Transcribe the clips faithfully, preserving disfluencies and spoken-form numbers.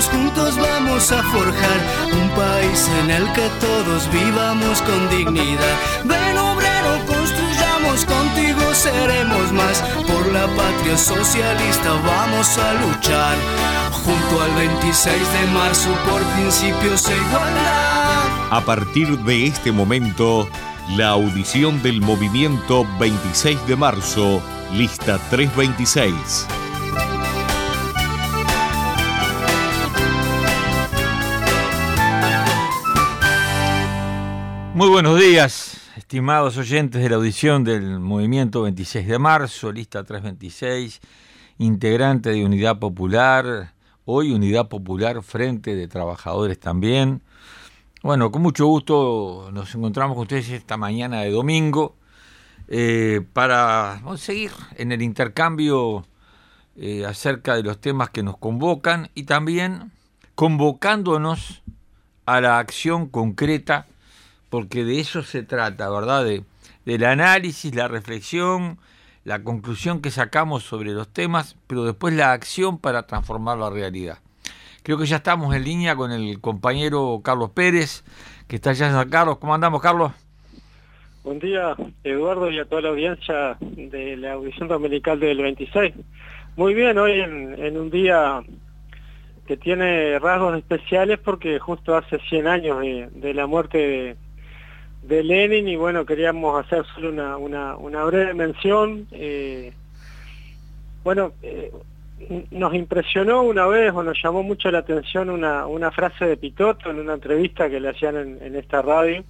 todos juntos vamos a forjar un país en el que todos vivamos con dignidad. Ven obrero, construyamos, contigo seremos más. Por la patria socialista vamos a luchar, junto al veintiséis de marzo por principios e igualdad. A partir de este momento, la audición del movimiento veintiséis de marzo, lista trescientos veintiséis. Muy buenos días, estimados oyentes de la audición del movimiento veintiséis de marzo, lista trescientos veintiséis, integrante de Unidad Popular, hoy Unidad Popular Frente de Trabajadores también. Bueno, con mucho gusto nos encontramos con ustedes esta mañana de domingo eh, para vamos a seguir en el intercambio eh, acerca de los temas que nos convocan y también convocándonos a la acción concreta, porque de eso se trata, ¿verdad? De, del análisis, la reflexión, la conclusión que sacamos sobre los temas, pero después la acción para transformar la realidad. Creo que ya estamos en línea con el compañero Carlos Pérez, que está allá en San Carlos. ¿Cómo andamos, Carlos? Buen día, Eduardo, y a toda la audiencia de la audición dominical del veintiséis. Muy bien, hoy en, en un día que tiene rasgos especiales porque justo hace cien años de, de la muerte de, de Lenin, y bueno, queríamos hacer solo una, una, una breve mención. Eh, bueno, eh, nos impresionó una vez, o nos llamó mucho la atención una, una frase de Pitoto en una entrevista que le hacían en, en esta radio.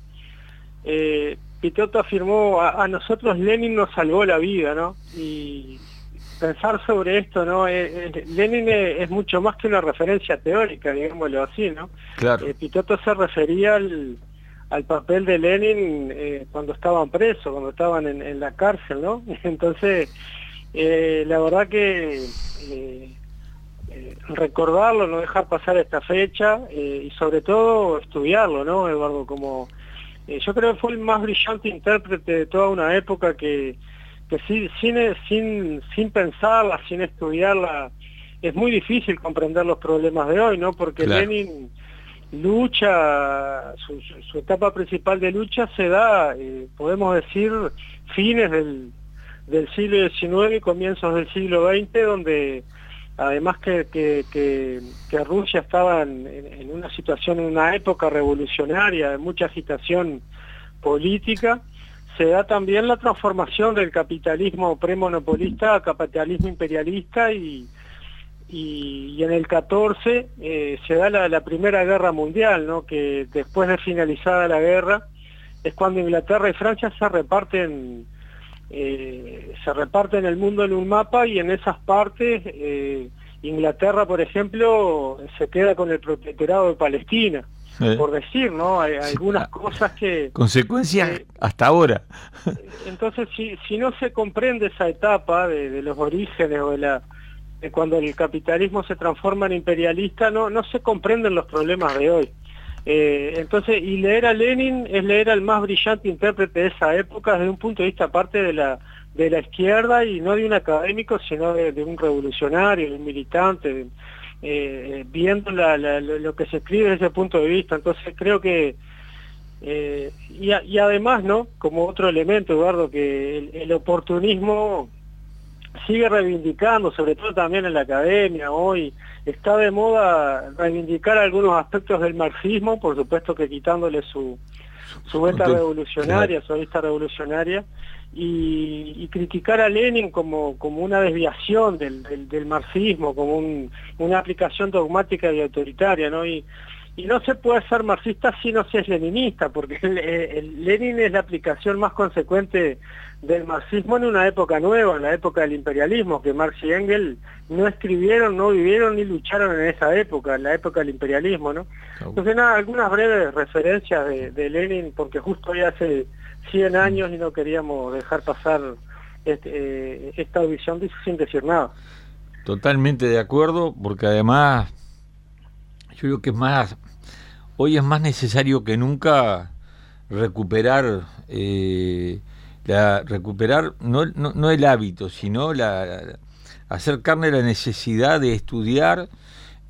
Eh, Pitoto afirmó, a, a nosotros Lenin nos salvó la vida, ¿no? Y pensar sobre esto, ¿no? Eh, eh, Lenin es, es mucho más que una referencia teórica, digámoslo así, ¿no? Claro. Eh, Pitoto se refería al, al papel de Lenin eh, cuando estaban presos, cuando estaban en, en la cárcel, ¿no? Entonces, eh, la verdad que eh, eh, recordarlo, no dejar pasar esta fecha eh, y sobre todo estudiarlo, ¿no, Eduardo? Como eh, yo creo que fue el más brillante intérprete de toda una época que, que sin, sin, sin, sin pensarla, sin estudiarla, es muy difícil comprender los problemas de hoy, ¿no? Porque claro, Lenin lucha, su, su, su etapa principal de lucha se da, eh, podemos decir, fines del del siglo diecinueve y comienzos del siglo veinte, donde además que, que, que, que Rusia estaba en, en una situación, en una época revolucionaria, de mucha agitación política, se da también la transformación del capitalismo premonopolista a capitalismo imperialista, y, y, y en el catorce eh, se da la, la Primera Guerra Mundial, ¿no? Que después de finalizada la guerra es cuando Inglaterra y Francia se reparten Eh, se reparten el mundo en un mapa, y en esas partes eh, Inglaterra, por ejemplo, se queda con el protectorado de Palestina, eh. por decir, ¿no? Hay, hay algunas cosas que... Consecuencias eh, hasta ahora. Entonces, si, si no se comprende esa etapa de, de los orígenes o de, la, de cuando el capitalismo se transforma en imperialista, no, no se comprenden los problemas de hoy. Eh, entonces, y leer a Lenin es leer al más brillante intérprete de esa época desde un punto de vista aparte de la de la izquierda, y no de un académico, sino de, de un revolucionario, de un militante, de, eh, viendo la, la, lo que se escribe desde ese punto de vista. Entonces creo que eh, y, a, y además, ¿no? Como otro elemento, Eduardo, que el, el oportunismo sigue reivindicando, sobre todo también en la academia hoy. Está de moda reivindicar algunos aspectos del marxismo, por supuesto que quitándole su, su beta revolucionaria, su vista revolucionaria, y, y criticar a Lenin como, como una desviación del, del, del marxismo, como un, una aplicación dogmática y autoritaria, ¿no? Y, y no se puede ser marxista si no se es leninista, porque el, el Lenin es la aplicación más consecuente del marxismo en una época nueva, en la época del imperialismo, que Marx y Engels no escribieron, no vivieron ni lucharon en esa época, en la época del imperialismo, ¿no? Entonces, nada, algunas breves referencias de, de Lenin, porque justo hoy hace cien años y no queríamos dejar pasar este, eh, esta audición sin decir nada. Totalmente de acuerdo, porque además yo creo que es más, hoy es más necesario que nunca recuperar eh, la recuperar no, no, no el hábito, sino la, la hacer carne la necesidad de estudiar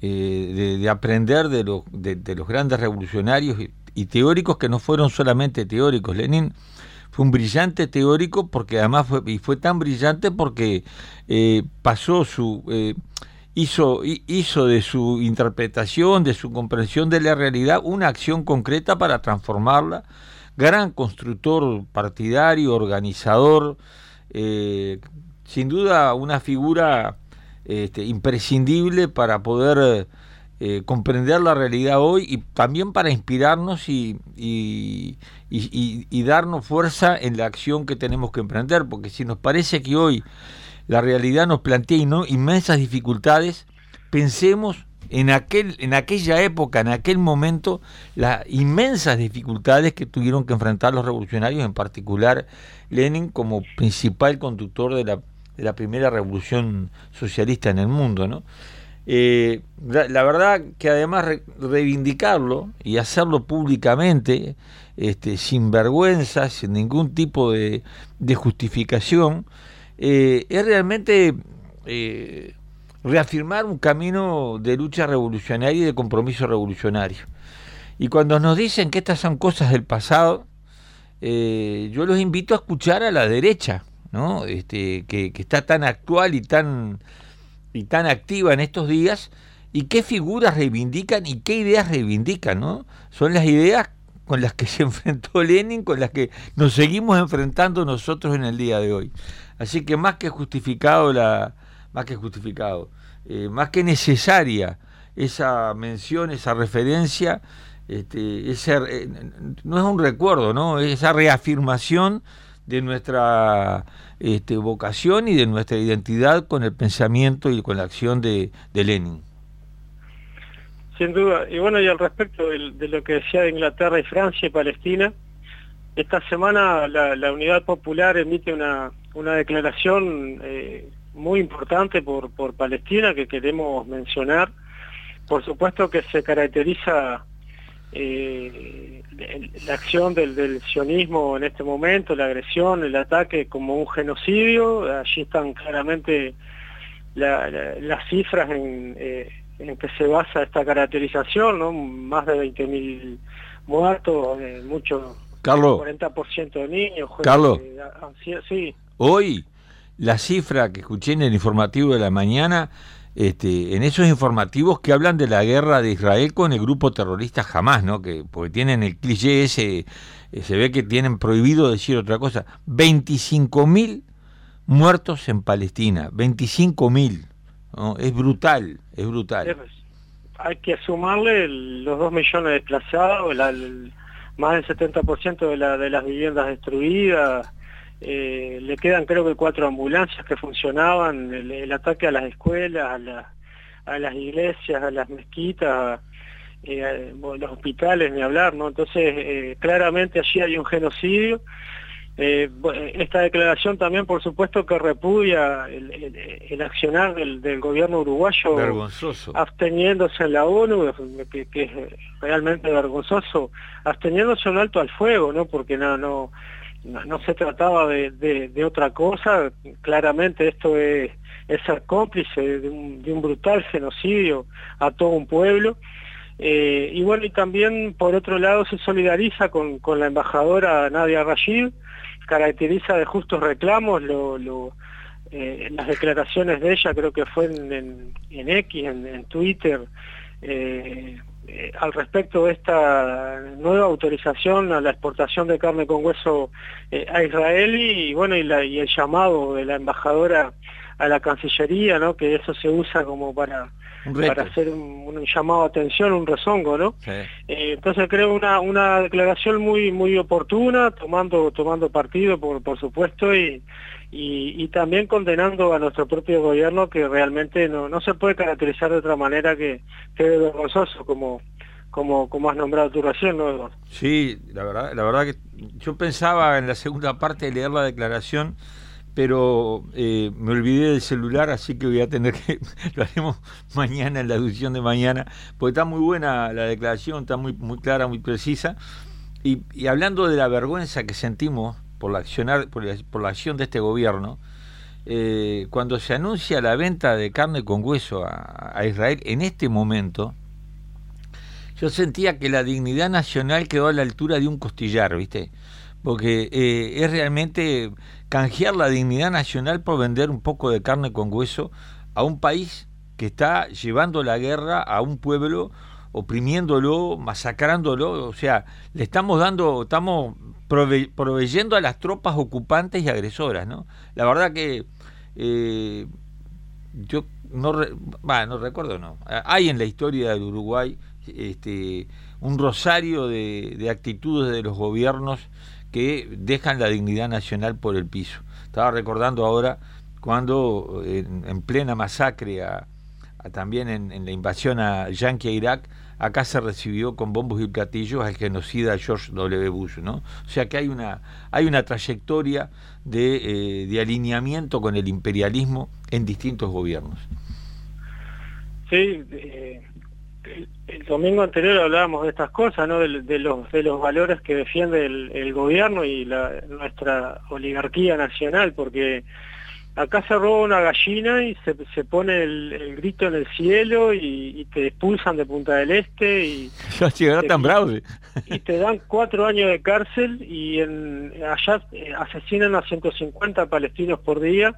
eh, de, de aprender de, lo, de, de los grandes revolucionarios y, y teóricos que no fueron solamente teóricos. Lenin fue un brillante teórico porque además fue, y fue tan brillante porque eh, pasó su... Eh, Hizo, hizo de su interpretación, de su comprensión de la realidad, una acción concreta para transformarla. Gran constructor partidario, organizador, eh, sin duda una figura este, imprescindible para poder eh, comprender la realidad hoy y también para inspirarnos y, y, y, y darnos fuerza en la acción que tenemos que emprender, porque si nos parece que hoy la realidad nos plantea ¿no? inmensas dificultades, pensemos en aquel, en aquella época, en aquel momento, las inmensas dificultades que tuvieron que enfrentar los revolucionarios, en particular Lenin como principal conductor de la, de la primera revolución socialista en el mundo, ¿no? Eh, la, la verdad que además re, reivindicarlo y hacerlo públicamente, este, sin vergüenza, sin ningún tipo de, de justificación, Eh, es realmente eh, reafirmar un camino de lucha revolucionaria y de compromiso revolucionario. Y cuando nos dicen que estas son cosas del pasado, eh, yo los invito a escuchar a la derecha, ¿no? Este, que, que está tan actual y tan, y tan activa en estos días, y qué figuras reivindican y qué ideas reivindican, ¿no? Son las ideas con las que se enfrentó Lenin, con las que nos seguimos enfrentando nosotros en el día de hoy. Así que más que justificado, la, más que justificado, eh, más que necesaria esa mención, esa referencia, este, ese, eh, no es un recuerdo, ¿no? Es esa reafirmación de nuestra este, vocación y de nuestra identidad con el pensamiento y con la acción de, de Lenin. Sin duda. Y bueno, y al respecto de, de lo que decía de Inglaterra y Francia y Palestina, esta semana la, la Unidad Popular emite una, una declaración eh, muy importante por, por Palestina que queremos mencionar. Por supuesto que se caracteriza eh, la acción del, del sionismo en este momento, la agresión, el ataque como un genocidio. Allí están claramente la, la, las cifras en, eh, en que se basa esta caracterización, ¿no? Más de veinte mil muertos, eh, muchos... Carlos, cuarenta por ciento de niños. Carlos, eh, sí. Hoy la cifra que escuché en el informativo de la mañana, este, en esos informativos que hablan de la guerra de Israel con el grupo terrorista Hamás, ¿no? Que porque tienen el cliché ese, eh, se ve que tienen prohibido decir otra cosa. veinticinco mil muertos en Palestina, veinticinco mil, ¿no? Es brutal, es brutal. Es, hay que sumarle el, los dos millones de desplazados, la, el, más del setenta por ciento de, la, de las viviendas destruidas, eh, le quedan creo que cuatro ambulancias que funcionaban, el, el ataque a las escuelas, a, la, a las iglesias, a las mezquitas, eh, a, bueno, los hospitales, ni hablar, ¿no? Entonces, eh, claramente allí hay un genocidio. Eh, esta declaración también, por supuesto, que repudia el, el, el accionar del, del gobierno uruguayo, vergonzoso, absteniéndose en la ONU, que, que es realmente vergonzoso, absteniéndose un alto al fuego, ¿no? Porque no no no, no se trataba de, de, de otra cosa. Claramente esto es, es ser cómplice de un, de un brutal genocidio a todo un pueblo. Eh, y bueno, y también por otro lado se solidariza con, con la embajadora Nadia Rashid, caracteriza de justos reclamos lo, lo, eh, las declaraciones de ella, creo que fue en, en, en X, en, en Twitter, eh, eh, al respecto de esta nueva autorización a la exportación de carne con hueso eh, a Israel, y bueno, y, la, y el llamado de la embajadora a la Cancillería, ¿no? Que eso se usa como para... para hacer un, un llamado a atención, un rezongo, ¿no? Sí. Eh, entonces creo una una declaración muy muy oportuna, tomando tomando partido, por por supuesto, y, y, y también condenando a nuestro propio gobierno, que realmente no, no se puede caracterizar de otra manera que, que de vergonzoso, como, como, como has nombrado tú recién, ¿no, Eduardo? Sí, la verdad, la verdad que yo pensaba en la segunda parte de leer la declaración, pero eh, me olvidé del celular, así que voy a tener que, lo haremos mañana en la edición de mañana, porque está muy buena la declaración, está muy, muy clara, muy precisa, y, y hablando de la vergüenza que sentimos por la, accionar, por la, por la acción de este gobierno, eh, cuando se anuncia la venta de carne con hueso a, a Israel, en este momento, yo sentía que la dignidad nacional quedó a la altura de un costillar, ¿viste? Porque eh, es realmente canjear la dignidad nacional por vender un poco de carne con hueso a un país que está llevando la guerra a un pueblo, oprimiéndolo, masacrándolo. O sea, le estamos dando, estamos prove proveyendo a las tropas ocupantes y agresoras, ¿no? La verdad que eh, yo no, re, bah, no recuerdo, no. Hay en la historia del Uruguay este, un rosario de, de actitudes de los gobiernos que dejan la dignidad nacional por el piso. Estaba recordando ahora cuando en, en plena masacre a, a también en, en la invasión a yanqui a Irak, acá se recibió con bombos y platillos al genocida George W. Bush, ¿no? O sea que hay una hay una trayectoria de, eh, de alineamiento con el imperialismo en distintos gobiernos. Sí, eh, el, el domingo anterior hablábamos de estas cosas, ¿no? De, de los de los valores que defiende el, el gobierno y la, nuestra oligarquía nacional, porque acá se roba una gallina y se, se pone el, el grito en el cielo y, y te expulsan de Punta del Este y, te, tan bravo. y te dan cuatro años de cárcel y en, allá asesinan a ciento cincuenta palestinos por día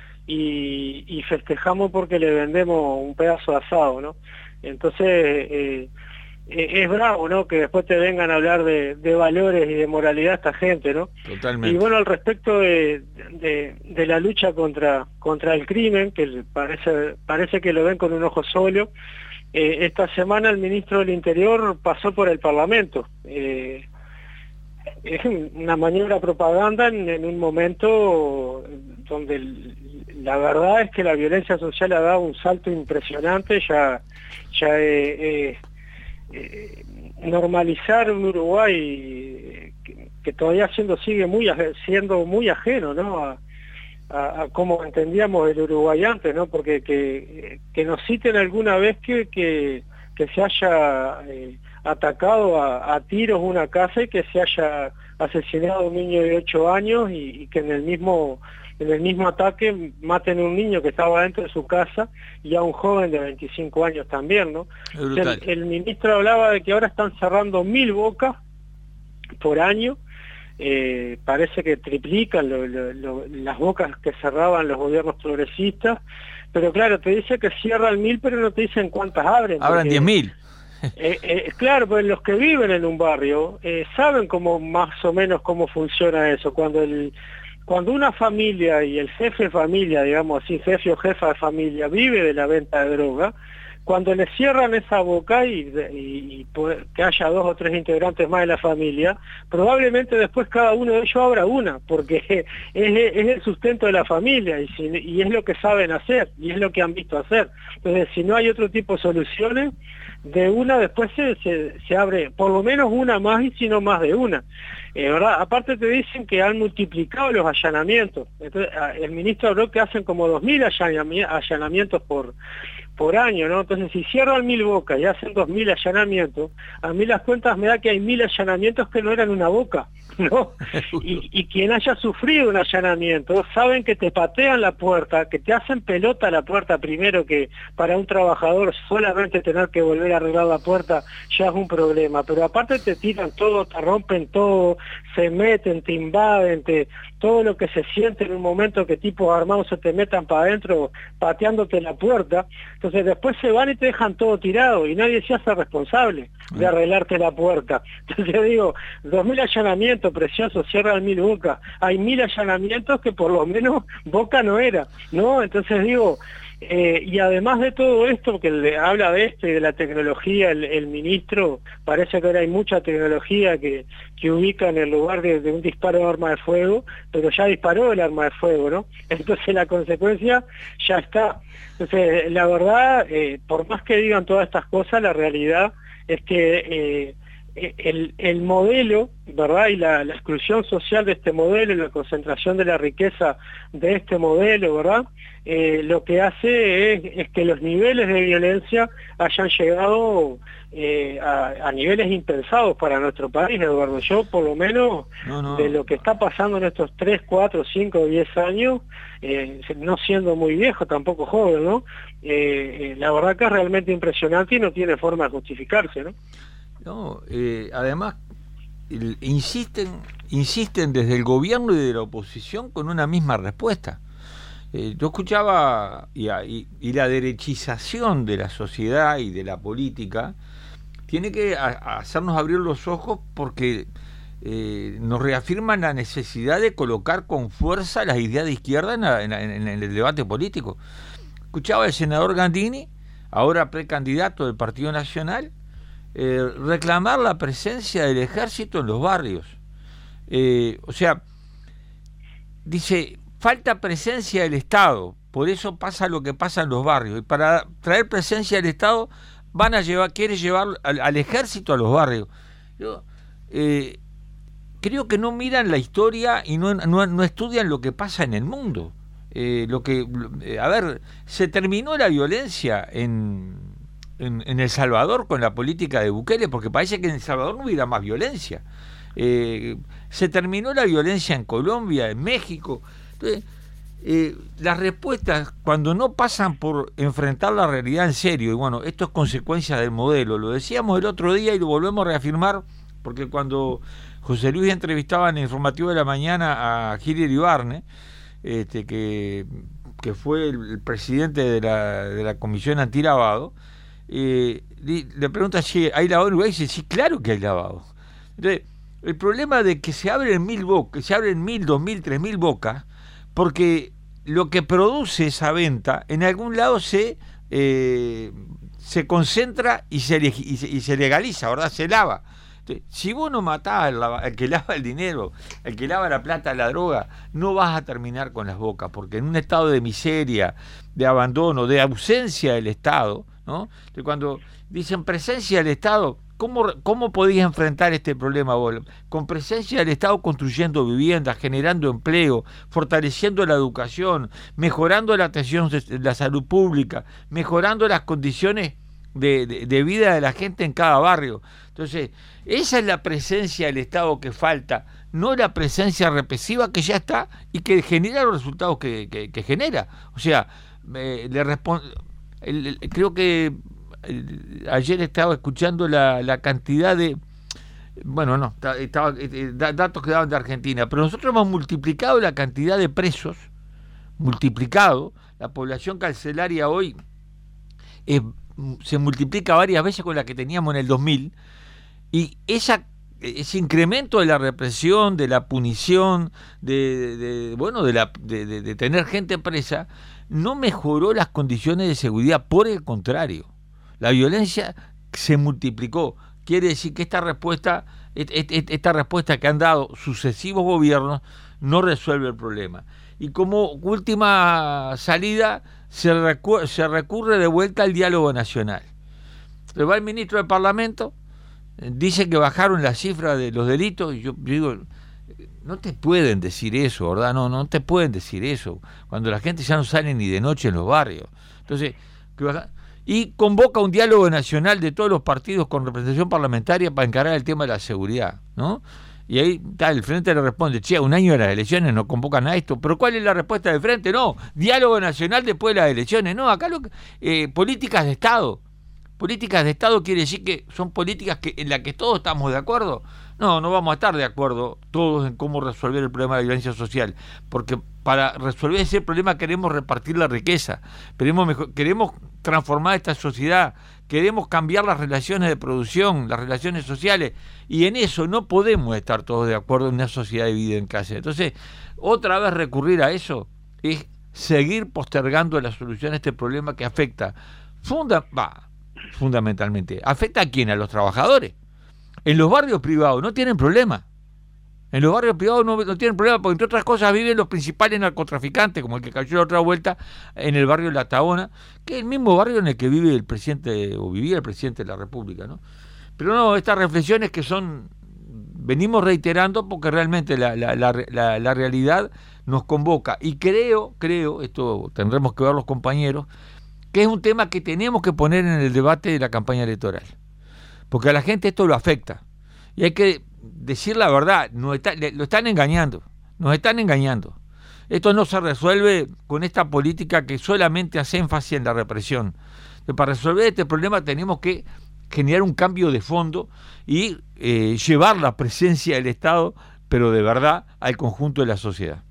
y, y festejamos porque le vendemos un pedazo de asado, ¿no? Entonces eh, es bravo, ¿no? Que después te vengan a hablar de, de valores y de moralidad esta gente, ¿no? Totalmente. Y bueno, al respecto de, de, de la lucha contra, contra el crimen, que parece, parece que lo ven con un ojo solo, eh, esta semana el ministro del Interior pasó por el Parlamento. Eh, es una maniobra propaganda en, en un momento donde el, la verdad es que la violencia social ha dado un salto impresionante, ya, ya eh, eh, Eh, normalizar un Uruguay que, que todavía siendo sigue muy siendo muy ajeno, ¿no? a, a, a cómo entendíamos el Uruguay antes, ¿no? Porque que, que nos citen alguna vez que, que, que se haya eh, atacado a, a tiros una casa y que se haya asesinado a un niño de ocho años y, y que en el mismo en el mismo ataque maten a un niño que estaba dentro de su casa y a un joven de veinticinco años también, ¿no? El, el ministro hablaba de que ahora están cerrando mil bocas por año, eh, parece que triplican lo, lo, lo, las bocas que cerraban los gobiernos progresistas, pero claro, te dice que cierran mil, pero no te dicen cuántas abren. Abran diez mil. Eh, eh, claro, pues los que viven en un barrio eh, saben cómo más o menos cómo funciona eso, cuando el Cuando una familia y el jefe de familia, digamos así, jefe o jefa de familia, vive de la venta de droga, cuando le cierran esa boca y, y, y que haya dos o tres integrantes más de la familia, probablemente después cada uno de ellos abra una, porque es, es el sustento de la familia y, si, y es lo que saben hacer, y es lo que han visto hacer. Entonces, si no hay otro tipo de soluciones, de una después se, se, se abre por lo menos una más y si no más de una. Eh, ¿verdad? Aparte te dicen que han multiplicado los allanamientos. Entonces, el ministro habló que hacen como dos mil allanamientos por, por año, ¿no? Entonces, si cierran mil bocas y hacen dos mil allanamientos, a mí las cuentas me da que hay mil allanamientos que no eran una boca, ¿no? Y, y quien haya sufrido un allanamiento, saben que te patean la puerta, que te hacen pelota la puerta primero, que para un trabajador solamente tener que volver a arreglar la puerta ya es un problema, pero aparte te tiran todo, te rompen todo, se meten, te invaden, te, todo lo que se siente en un momento que tipos armados se te metan para adentro pateándote la puerta. Entonces después se van y te dejan todo tirado y nadie se hace responsable de arreglarte la puerta. Entonces yo digo, dos mil allanamientos preciosos, cierran mil bocas, hay mil allanamientos que por lo menos boca no era, ¿no? Entonces digo, Eh, y además de todo esto, que le habla de esto y de la tecnología, el, el ministro, parece que ahora hay mucha tecnología que, que ubica en el lugar de, de un disparo de arma de fuego, pero ya disparó el arma de fuego, ¿no? Entonces la consecuencia ya está. Entonces, la verdad, eh, por más que digan todas estas cosas, la realidad es que eh, el, el modelo, ¿verdad? Y la, la exclusión social de este modelo y la concentración de la riqueza de este modelo, ¿verdad? Eh, lo que hace es, es que los niveles de violencia hayan llegado eh, a, a niveles impensados para nuestro país, Eduardo. Yo, por lo menos, no, no. de lo que está pasando en estos tres, cuatro, cinco, diez años, eh, no siendo muy viejo, tampoco joven, ¿no? Eh, eh, la verdad que es realmente impresionante y no tiene forma de justificarse, ¿no? No, eh, además el, insisten, insisten desde el gobierno y de la oposición con una misma respuesta. Eh, yo escuchaba y, y, y la derechización de la sociedad y de la política tiene que a, a hacernos abrir los ojos porque eh, nos reafirman la necesidad de colocar con fuerza las ideas de izquierda en, la, en, la, en el debate político. Escuchaba al senador Gandini, ahora precandidato del Partido Nacional, Eh, reclamar la presencia del ejército en los barrios. Eh, o sea, dice, falta presencia del Estado, por eso pasa lo que pasa en los barrios. Y para traer presencia del Estado van a llevar, quiere llevar al, al ejército a los barrios. Yo eh, creo que no miran la historia y no, no, no estudian lo que pasa en el mundo. Eh, lo que, eh, a ver, se terminó la violencia en En, en El Salvador con la política de Bukele, porque parece que en El Salvador no hubiera más violencia. Eh, se terminó la violencia en Colombia, en México. Entonces, eh, las respuestas, cuando no pasan por enfrentar la realidad en serio, y bueno, esto es consecuencia del modelo, lo decíamos el otro día y lo volvemos a reafirmar, porque cuando José Luis entrevistaba en el informativo de la mañana a Gil Iribarne, este, que, que fue el, el presidente de la, de la Comisión Antilavado, Eh, le pregunta si hay lavado en Uruguay y dice, sí, claro que hay lavado. Entonces, el problema de que se abren mil bocas, se abren mil, dos mil, tres mil bocas, porque lo que produce esa venta en algún lado se eh, se concentra y se, y, se, y se legaliza, ¿verdad? Se lava. Entonces, si vos no matás al, al que lava el dinero, al que lava la plata, la droga, no vas a terminar con las bocas, porque en un estado de miseria, de abandono, de ausencia del Estado, ¿no? Entonces, cuando dicen presencia del Estado, ¿cómo, cómo podías enfrentar este problema vos? Con presencia del Estado construyendo viviendas, generando empleo, fortaleciendo la educación, mejorando la atención de la salud pública, mejorando las condiciones de, de, de vida de la gente en cada barrio. Entonces, esa es la presencia del Estado que falta, no la presencia represiva que ya está y que genera los resultados que, que, que genera. O sea, eh, le responde... El, el, creo que el, ayer estaba escuchando la, la cantidad de, bueno, no, estaba, eh, datos que daban de Argentina, pero nosotros hemos multiplicado la cantidad de presos, multiplicado, la población carcelaria hoy eh, se multiplica varias veces con la que teníamos en el dos mil, y esa ese incremento de la represión, de la punición, de, de, de bueno, de, la, de, de, de tener gente presa, no mejoró las condiciones de seguridad, por el contrario, la violencia se multiplicó. Quiere decir que esta respuesta, esta respuesta que han dado sucesivos gobiernos no resuelve el problema. Y como última salida se, recu se recurre de vuelta al diálogo nacional. Le va el ministro del Parlamento, dice que bajaron la cifra de los delitos, y yo, yo digo, no te pueden decir eso, ¿verdad? No, no te pueden decir eso, cuando la gente ya no sale ni de noche en los barrios. Entonces, que baja, y convoca un diálogo nacional de todos los partidos con representación parlamentaria para encarar el tema de la seguridad, ¿no? Y ahí está, el Frente le responde, che, un año de las elecciones no convocan a esto, pero ¿cuál es la respuesta del Frente? No, diálogo nacional después de las elecciones, no, acá lo eh, políticas de Estado. Políticas de Estado quiere decir que son políticas que en las que todos estamos de acuerdo. No, no vamos a estar de acuerdo todos en cómo resolver el problema de la violencia social, porque para resolver ese problema queremos repartir la riqueza, queremos, mejor, queremos transformar esta sociedad, queremos cambiar las relaciones de producción, las relaciones sociales, y en eso no podemos estar todos de acuerdo en una sociedad dividida en clases. Entonces, otra vez recurrir a eso es seguir postergando la solución a este problema que afecta funda, bah, fundamentalmente. ¿Afecta a quién? A los trabajadores. En los barrios privados no tienen problema. En los barrios privados no, no tienen problema porque, entre otras cosas, viven los principales narcotraficantes, como el que cayó la otra vuelta en el barrio La Taona, que es el mismo barrio en el que vive el presidente, o vivía el presidente de la República, ¿no? Pero no, estas reflexiones que son, venimos reiterando porque realmente la, la, la, la, la realidad nos convoca. Y creo, creo, esto tendremos que ver los compañeros, que es un tema que tenemos que poner en el debate de la campaña electoral. Porque a la gente esto lo afecta. Y hay que decir la verdad, nos está, lo están engañando, nos están engañando. Esto no se resuelve con esta política que solamente hace énfasis en la represión. Para resolver este problema tenemos que generar un cambio de fondo y eh, llevar la presencia del Estado, pero de verdad, al conjunto de la sociedad.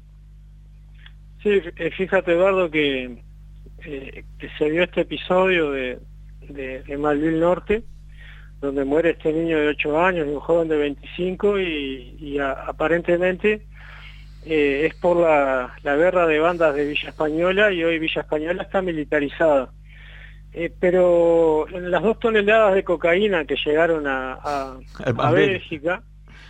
Sí, fíjate, Eduardo, que, eh, que se dio este episodio de, de, de Malvin Norte, donde muere este niño de ocho años y un joven de veinticinco, y, y a, aparentemente eh, es por la, la guerra de bandas de Villa Española, y hoy Villa Española está militarizada. Eh, pero las dos toneladas de cocaína que llegaron a, a, a Bélgica,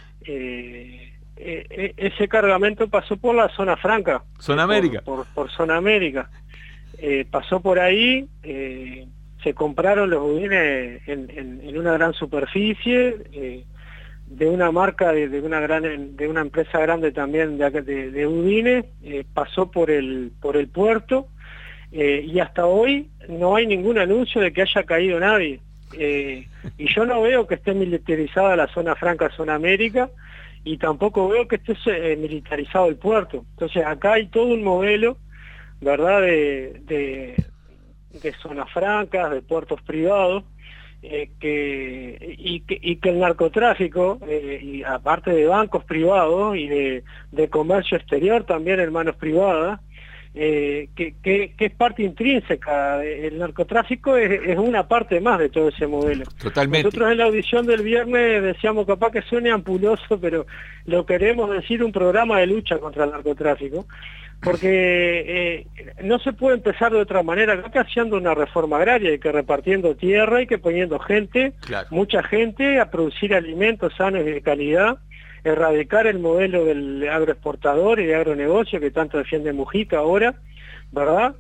eh, eh, ese cargamento pasó por la zona franca. Zona América. Por, por, por Zona América. Eh, pasó por ahí, eh, se compraron los budines en, en, en una gran superficie, eh, de una marca, de, de una gran de una empresa grande también de, de, de budines, eh, pasó por el, por el puerto. Eh, y hasta hoy no hay ningún anuncio de que haya caído nadie. Eh, y yo no veo que esté militarizada la zona franca, zona América, y tampoco veo que esté eh, militarizado el puerto. Entonces acá hay todo un modelo, ¿verdad?, de, de, de zonas francas, de puertos privados, eh, que, y, que, y que el narcotráfico, eh, y aparte de bancos privados y de, de comercio exterior también en manos privadas, Eh, que, que, que es parte intrínseca. El narcotráfico es, es una parte más de todo ese modelo. Totalmente. Nosotros en la audición del viernes decíamos, capaz que suene ampuloso, pero lo queremos decir, un programa de lucha contra el narcotráfico, porque eh, no se puede empezar de otra manera acá que haciendo una reforma agraria, y que repartiendo tierra y que poniendo gente, claro, mucha gente a producir alimentos sanos y de calidad, erradicar el modelo del agroexportador y de agronegocio que tanto defiende Mujica ahora, ¿verdad?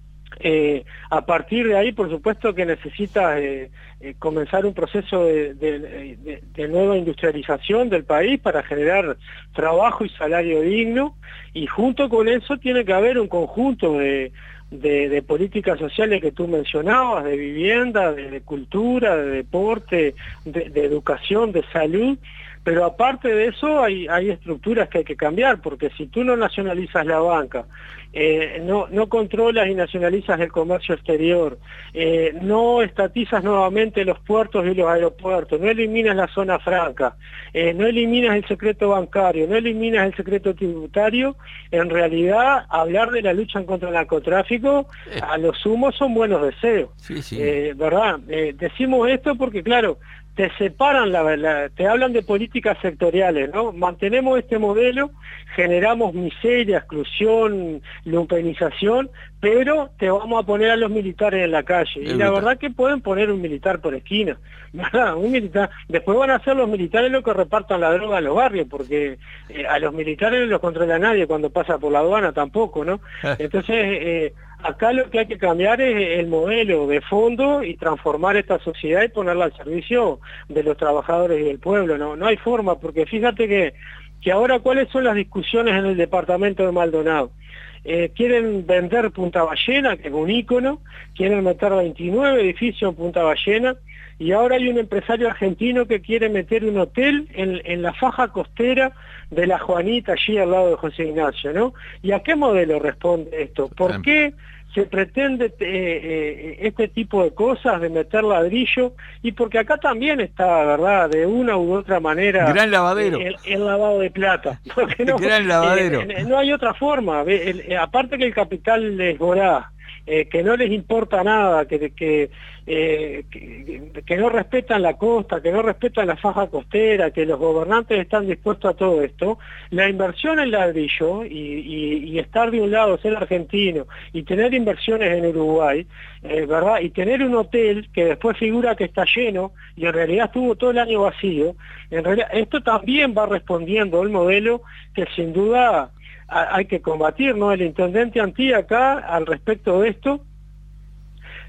Eh, a partir de ahí, por supuesto que necesita eh, eh, comenzar un proceso de, de, de, de nueva industrialización del país para generar trabajo y salario digno, y junto con eso tiene que haber un conjunto de, de, de políticas sociales que tú mencionabas, de vivienda, de, de cultura, de deporte, de, de educación, de salud. Pero aparte de eso hay, hay estructuras que hay que cambiar, porque si tú no nacionalizas la banca, eh, no, no controlas y nacionalizas el comercio exterior, eh, no estatizas nuevamente los puertos y los aeropuertos, no eliminas la zona franca, eh, no eliminas el secreto bancario, no eliminas el secreto tributario, en realidad hablar de la lucha contra el narcotráfico a lo sumo son buenos deseos. Sí, sí. Eh, ¿verdad? Eh, decimos esto porque, claro, te separan, la, la, te hablan de políticas sectoriales, ¿no? Mantenemos este modelo, generamos miseria, exclusión, lumpenización, pero te vamos a poner a los militares en la calle. Y la verdad que pueden poner un militar por esquina, ¿verdad? Un militar. Después van a ser los militares los que repartan la droga a los barrios, porque eh, a los militares no los controla nadie cuando pasa por la aduana tampoco, ¿no? Entonces, eh, acá lo que hay que cambiar es el modelo de fondo y transformar esta sociedad y ponerla al servicio de los trabajadores y del pueblo. No, no hay forma, porque fíjate que, que ahora cuáles son las discusiones en el departamento de Maldonado. Eh, quieren vender Punta Ballena, que es un ícono, quieren meter veintinueve edificios en Punta Ballena, y ahora hay un empresario argentino que quiere meter un hotel en, en la faja costera de La Juanita, allí al lado de José Ignacio, ¿no? ¿Y a qué modelo responde esto? ¿Por qué se pretende eh, eh, este tipo de cosas, de meter ladrillo? Y porque acá también está, ¿verdad?, de una u otra manera... Gran lavadero. El, el lavado de plata. Porque no, Gran lavadero. Eh, no hay otra forma. El, el, aparte que el capital les voraz, eh, que no les importa nada, que, que, eh, que, que no respetan la costa, que no respetan la faja costera, que los gobernantes están dispuestos a todo esto, la inversión en ladrillo y, y, y estar de un lado, ser argentino, y tener inversiones en Uruguay, eh, ¿verdad? Y tener un hotel que después figura que está lleno y en realidad estuvo todo el año vacío, en realidad esto también va respondiendo al modelo que sin duda hay que combatir, ¿no? El intendente Antía acá, al respecto de esto,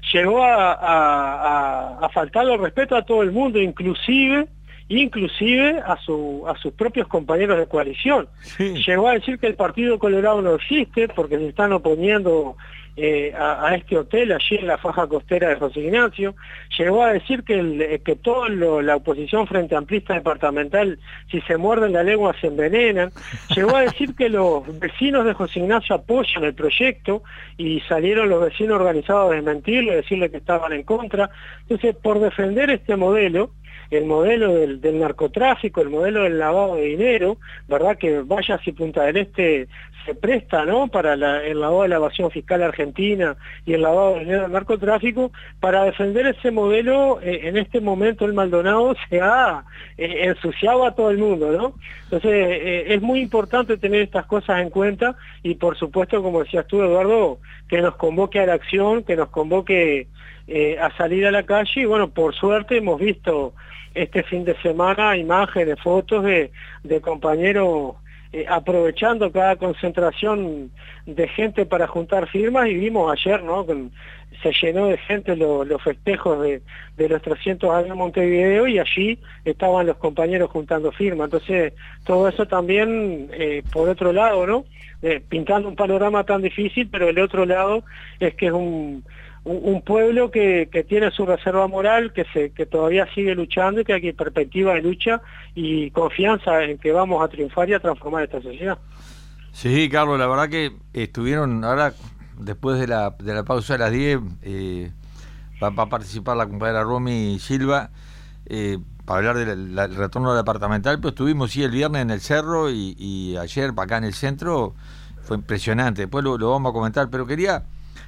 llegó a, a, a, a faltarle el respeto a todo el mundo, inclusive inclusive a su a sus propios compañeros de coalición. Sí. Llegó a decir que el Partido Colorado no existe porque se están oponiendo eh, a, a este hotel allí en la faja costera de José Ignacio. Llegó a decir que, el, que toda la oposición frente amplista departamental, si se muerden la lengua se envenenan. Llegó a decir que los vecinos de José Ignacio apoyan el proyecto y salieron los vecinos organizados a desmentirlo y decirle que estaban en contra. Entonces, por defender este modelo, el modelo del, del narcotráfico, el modelo del lavado de dinero, ¿verdad? Que Vallas y Punta del Este se presta, ¿no? Para la, el lavado de la evasión fiscal argentina y el lavado de dinero del narcotráfico. Para defender ese modelo, eh, en este momento el Maldonado se ha eh, ensuciado a todo el mundo, ¿no? Entonces, eh, es muy importante tener estas cosas en cuenta y, por supuesto, como decías tú, Eduardo, que nos convoque a la acción, que nos convoque eh, a salir a la calle y, bueno, por suerte hemos visto este fin de semana imágenes, fotos de, de compañeros eh, aprovechando cada concentración de gente para juntar firmas y vimos ayer, ¿no? Con, se llenó de gente lo, los festejos de, de los trescientos años de Montevideo y allí estaban los compañeros juntando firmas. Entonces, todo eso también, eh, por otro lado, ¿no? Eh, pintando un panorama tan difícil, pero el otro lado es que es un... un pueblo que, que tiene su reserva moral, que se que todavía sigue luchando y que hay perspectiva de lucha y confianza en que vamos a triunfar y a transformar esta sociedad. Sí, Carlos, la verdad que estuvieron ahora, después de la, de la pausa de las diez, eh, va, va a participar la compañera Romy Silva eh, para hablar del de retorno departamental, pero estuvimos sí el viernes en el Cerro y, y ayer acá en el centro, fue impresionante, después lo, lo vamos a comentar, pero quería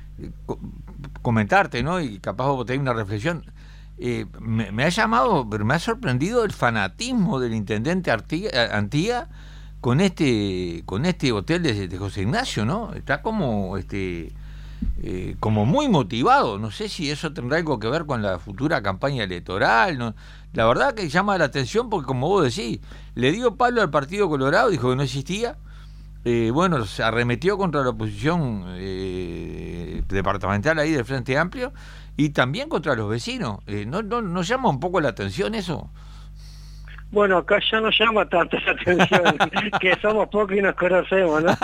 comentarte, ¿no? Y capaz vos tenés una reflexión. Eh, me, me ha llamado, pero me ha sorprendido el fanatismo del intendente Artiga, Antía con este con este hotel de, de José Ignacio, ¿no? Está como este eh, como muy motivado. No sé si eso tendrá algo que ver con la futura campaña electoral, ¿no? La verdad que llama la atención porque, como vos decís, le dio palo al Partido Colorado, dijo que no existía. Eh, bueno, se arremetió contra la oposición eh, departamental ahí del Frente Amplio y también contra los vecinos. Eh, ¿no, no, ¿No llama un poco la atención eso? Bueno, acá ya no llama tanto la atención, que somos pocos y nos conocemos, ¿no?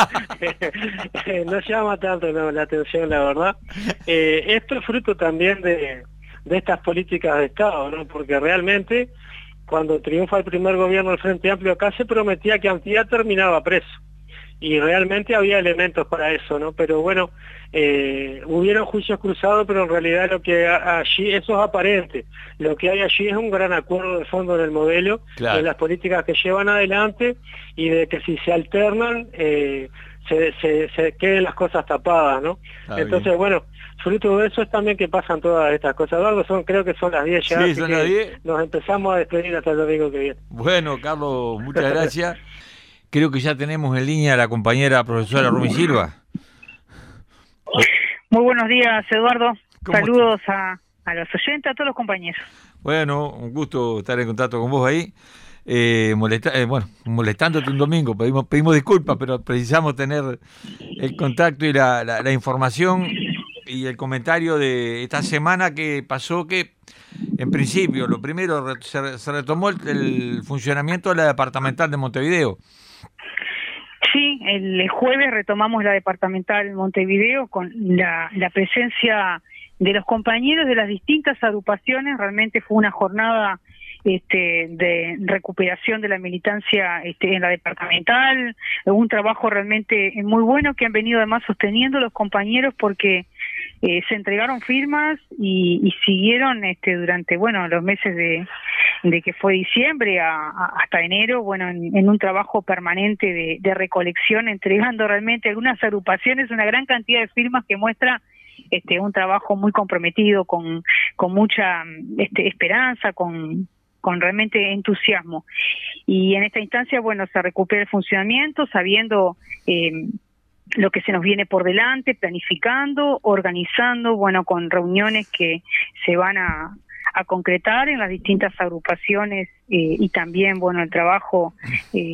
No llama tanto no, la atención, la verdad. Eh, esto es fruto también de, de estas políticas de Estado, ¿no? Porque realmente, cuando triunfa el primer gobierno del Frente Amplio acá, se prometía que Antía terminaba preso. Y realmente había elementos para eso, ¿no? Pero bueno, eh, hubieron juicios cruzados, pero en realidad lo que allí, eso es aparente. Lo que hay allí es un gran acuerdo de fondo en el modelo, claro, de las políticas que llevan adelante y de que si se alternan, eh, se, se, se queden las cosas tapadas, ¿no? Ah, Entonces, bien. Bueno, fruto de eso es también que pasan todas estas cosas. Eduardo, son, creo que son las diez ya, sí, así son que las diez. Nos empezamos a despedir hasta el domingo que viene. Bueno, Carlos, muchas gracias. Creo que ya tenemos en línea a la compañera profesora Romy Silva. Muy buenos días, Eduardo. Saludos a, a los oyentes, a todos los compañeros. Bueno, un gusto estar en contacto con vos ahí. Eh, molesta, eh, bueno, molestándote un domingo, pedimos, pedimos disculpas, pero precisamos tener el contacto y la, la, la información y el comentario de esta semana que pasó, que en principio, lo primero, se, se retomó el, el funcionamiento de la departamental de Montevideo. Sí, el jueves retomamos la departamental Montevideo con la, la presencia de los compañeros de las distintas agrupaciones. Realmente fue una jornada este, de recuperación de la militancia este, en la departamental, un trabajo realmente muy bueno que han venido además sosteniendo los compañeros porque eh, se entregaron firmas y, y siguieron este, durante bueno los meses de de que fue diciembre a, a, hasta enero, bueno, en, en un trabajo permanente de, de recolección, entregando realmente algunas agrupaciones una gran cantidad de firmas que muestra este un trabajo muy comprometido, con, con mucha este, esperanza, con, con realmente entusiasmo. Y en esta instancia, bueno, se recupera el funcionamiento, sabiendo eh, lo que se nos viene por delante, planificando, organizando, bueno, con reuniones que se van a a concretar en las distintas agrupaciones eh, y también, bueno, el trabajo eh,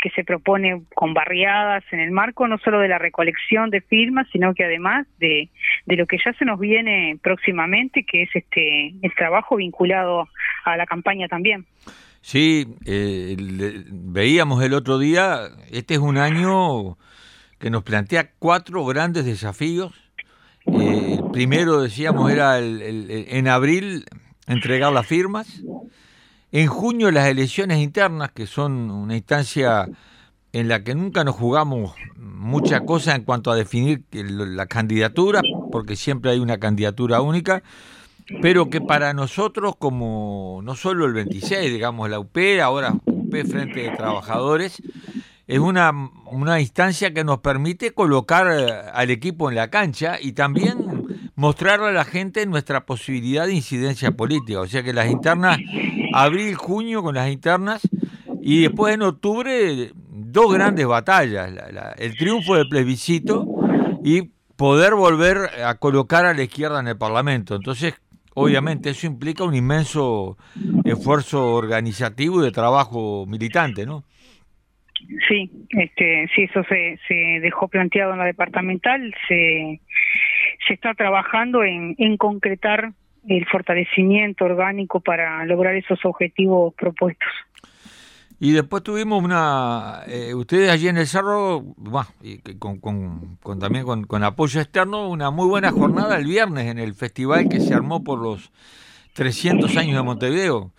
que se propone con barriadas en el marco no solo de la recolección de firmas, sino que además de, de lo que ya se nos viene próximamente, que es este el trabajo vinculado a la campaña también. Sí, eh, le, veíamos el otro día, este es un año que nos plantea cuatro grandes desafíos. Eh, el primero, decíamos, era el, el, el, en abril entregar las firmas. En junio las elecciones internas, que son una instancia en la que nunca nos jugamos mucha cosa en cuanto a definir la candidatura, porque siempre hay una candidatura única, pero que para nosotros, como no solo el veintiséis, digamos la U P, ahora U P Frente de Trabajadores, es una, una instancia que nos permite colocar al equipo en la cancha y también mostrarle a la gente nuestra posibilidad de incidencia política. O sea que las internas, abril, junio con las internas, y después en octubre dos grandes batallas, la, la, el triunfo del plebiscito y poder volver a colocar a la izquierda en el Parlamento. Entonces, obviamente eso implica un inmenso esfuerzo organizativo y de trabajo militante, ¿no? Sí, este, sí, eso se, se dejó planteado en la departamental, se, se está trabajando en, en concretar el fortalecimiento orgánico para lograr esos objetivos propuestos. Y después tuvimos una, eh, ustedes allí en el Cerro, bueno, y con, con, con también con, con apoyo externo, una muy buena jornada el viernes en el festival que se armó por los trescientos años de Montevideo.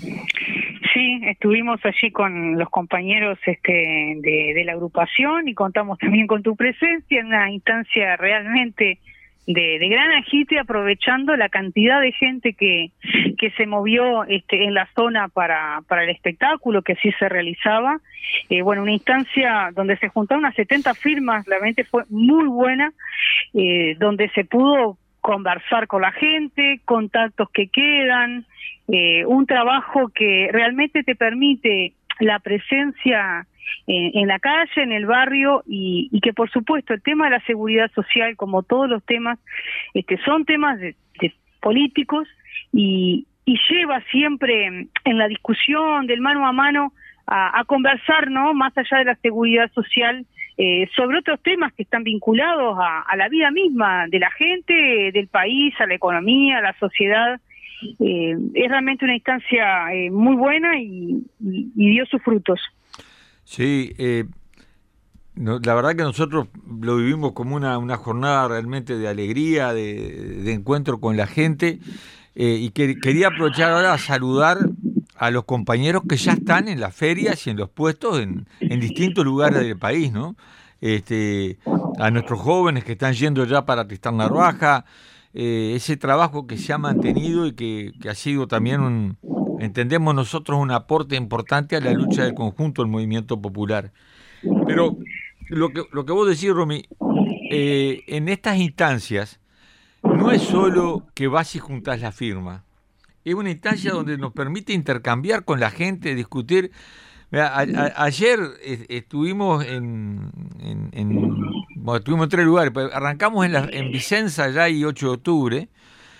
Sí, estuvimos allí con los compañeros este, de, de la agrupación y contamos también con tu presencia en una instancia realmente de, de gran agite, aprovechando la cantidad de gente que, que se movió este, en la zona para, para el espectáculo que así se realizaba. Eh, bueno, una instancia donde se juntaron unas setenta firmas, realmente fue muy buena, eh, donde se pudo conversar con la gente, contactos que quedan, eh, un trabajo que realmente te permite la presencia en, en la calle, en el barrio, y, y que por supuesto el tema de la seguridad social, como todos los temas, este, son temas de, de políticos y, y lleva siempre en la discusión del mano a mano a, a conversar, ¿no?, más allá de la seguridad social, Eh, sobre otros temas que están vinculados a, a la vida misma de la gente, del país, a la economía, a la sociedad. Eh, es realmente una instancia eh, muy buena y, y, y dio sus frutos. Sí, eh, no, la verdad que nosotros lo vivimos como una, una jornada realmente de alegría, de, de encuentro con la gente, eh, y que, quería aprovechar ahora a saludar a los compañeros que ya están en las ferias y en los puestos en, en distintos lugares del país, ¿no? Este, a nuestros jóvenes que están yendo ya para Tristán Narvaja, eh, ese trabajo que se ha mantenido y que, que ha sido también, un, entendemos nosotros, un aporte importante a la lucha del conjunto del movimiento popular. Pero lo que, lo que vos decís, Romy, eh, en estas instancias no es solo que vas y juntás la firma. Es una instancia donde nos permite intercambiar con la gente, discutir. Mira, a, a, ayer estuvimos en, en, en bueno, estuvimos en tres lugares. Arrancamos en, la, en Vicenza ya y ocho de octubre.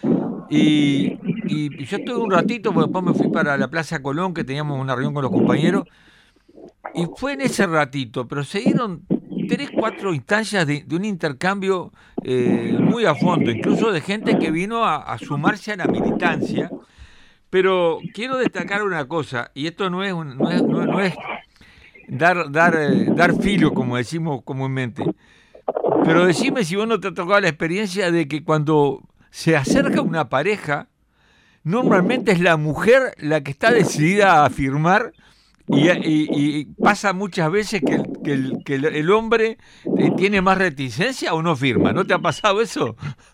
Y, y yo estuve un ratito, porque después me fui para la Plaza Colón, que teníamos una reunión con los compañeros. Y fue en ese ratito, pero se dieron tres, cuatro instancias de, de un intercambio eh, muy a fondo, incluso de gente que vino a, a sumarse a la militancia. Pero quiero destacar una cosa, y esto no es un, no es, no, no es dar dar eh, dar filo, como decimos comúnmente, pero decime si vos no te ha tocado la experiencia de que cuando se acerca una pareja, normalmente es la mujer la que está decidida a firmar, y, y, y pasa muchas veces que, el, que, el, que el, el hombre tiene más reticencia o no firma. ¿No te ha pasado eso?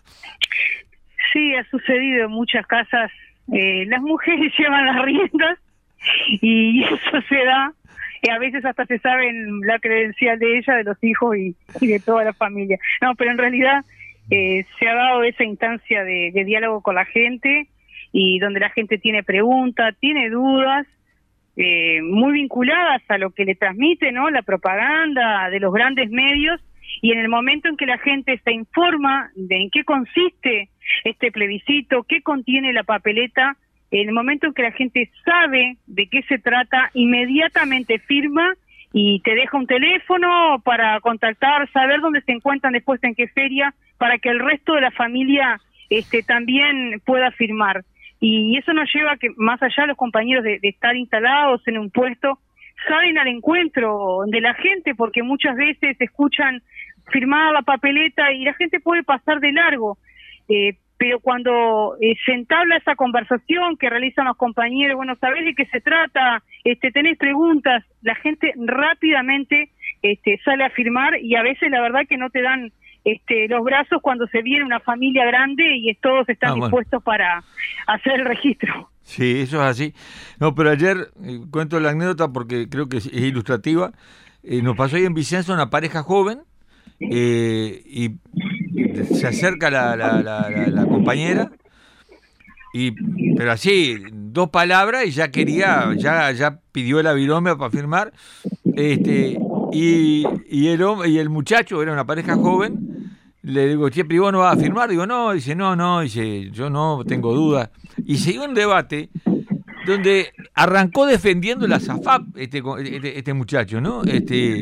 Sí, ha sucedido en muchas casas. Eh, las mujeres llevan las riendas y eso se da, y a veces hasta se sabe la credencial de ella, de los hijos y, y de toda la familia. No, pero en realidad eh, se ha dado esa instancia de, de diálogo con la gente, y donde la gente tiene preguntas, tiene dudas, eh, muy vinculadas a lo que le transmite, ¿no?, la propaganda de los grandes medios, y en el momento en que la gente se informa de en qué consiste este plebiscito, qué contiene la papeleta, en el momento en que la gente sabe de qué se trata, inmediatamente firma y te deja un teléfono para contactar, saber dónde se encuentran después, en qué feria, para que el resto de la familia este, también pueda firmar. Y eso nos lleva a que, más allá de los compañeros de, de estar instalados en un puesto, salen al encuentro de la gente, porque muchas veces escuchan firmar la papeleta y la gente puede pasar de largo. Eh, pero cuando eh, se entabla esa conversación que realizan los compañeros, bueno, ¿sabés de qué se trata? Este, ¿tenés preguntas? La gente rápidamente este, sale a firmar, y a veces la verdad que no te dan este, los brazos cuando se viene una familia grande y todos están ah, bueno. dispuestos para hacer el registro. Sí, eso es así. No, pero ayer, eh, cuento la anécdota porque creo que es, es ilustrativa, eh, nos pasó ahí en Vicenza una pareja joven, eh, y se acerca la, la, la, la, la compañera, y pero así, dos palabras y ya quería, ya ya pidió la binomia para firmar, este y, y, el, y el muchacho, era una pareja joven, le digo, che, ¿y vos no vas a firmar? Digo, no, dice, no, no, dice, yo no tengo dudas. Y se dio un debate donde arrancó defendiendo la SAFAP, este, este, este muchacho, ¿no? Este...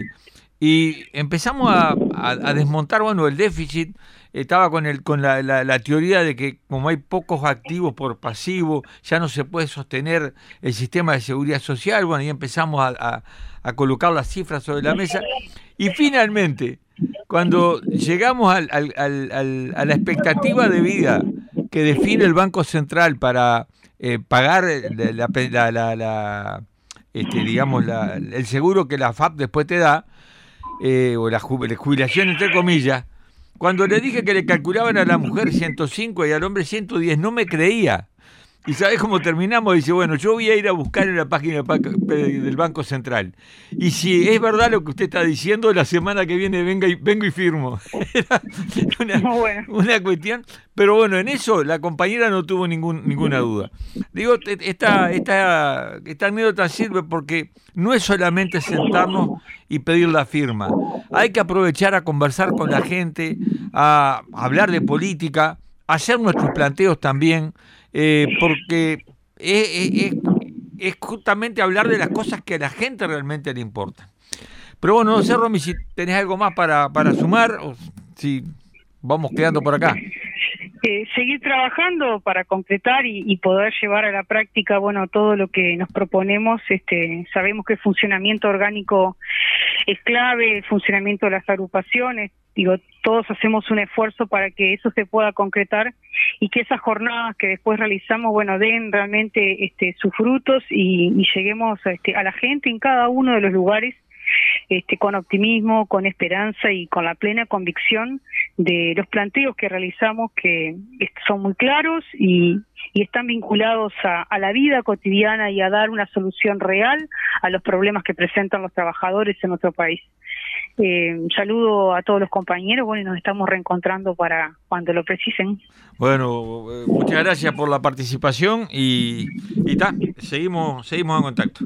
Y empezamos a, a, a desmontar, bueno, el déficit. Estaba con el con la, la, la teoría de que como hay pocos activos por pasivo, ya no se puede sostener el sistema de seguridad social. Bueno, y empezamos a, a, a colocar las cifras sobre la mesa. Y finalmente, cuando llegamos al, al, al, al, a la expectativa de vida que define el Banco Central para eh, pagar la, la, la, la, este, digamos, la, el seguro que la F A P después te da, Eh, o la jubilación entre comillas, cuando le dije que le calculaban a la mujer ciento cinco y al hombre ciento diez, no me creía. ¿Y sabés cómo terminamos? Dice, bueno, yo voy a ir a buscar en la página del Banco Central. Y si es verdad lo que usted está diciendo, la semana que viene venga y, vengo y firmo. Era una, bueno. una cuestión. Pero bueno, en eso la compañera no tuvo ningún, ninguna duda. Digo, esta, esta, esta anécdota sirve porque no es solamente sentarnos y pedir la firma. Hay que aprovechar a conversar con la gente, a hablar de política, a hacer nuestros planteos también. Eh, porque es, es, es justamente hablar de las cosas que a la gente realmente le importan. Pero bueno, no sé, Romy, si tenés algo más para, para sumar, o si vamos quedando por acá. Eh, seguir trabajando para concretar y, y poder llevar a la práctica, bueno, todo lo que nos proponemos. Este, sabemos que el funcionamiento orgánico es clave, el funcionamiento de las agrupaciones. Digo, todos hacemos un esfuerzo para que eso se pueda concretar y que esas jornadas que después realizamos, bueno, den realmente este, sus frutos y, y lleguemos este, a la gente en cada uno de los lugares, este, con optimismo, con esperanza y con la plena convicción de los planteos que realizamos, que son muy claros y, y están vinculados a, a la vida cotidiana y a dar una solución real a los problemas que presentan los trabajadores en nuestro país. Eh, un saludo a todos los compañeros, bueno, y nos estamos reencontrando para cuando lo precisen. Bueno, eh, muchas gracias por la participación y, y ta, seguimos, seguimos en contacto.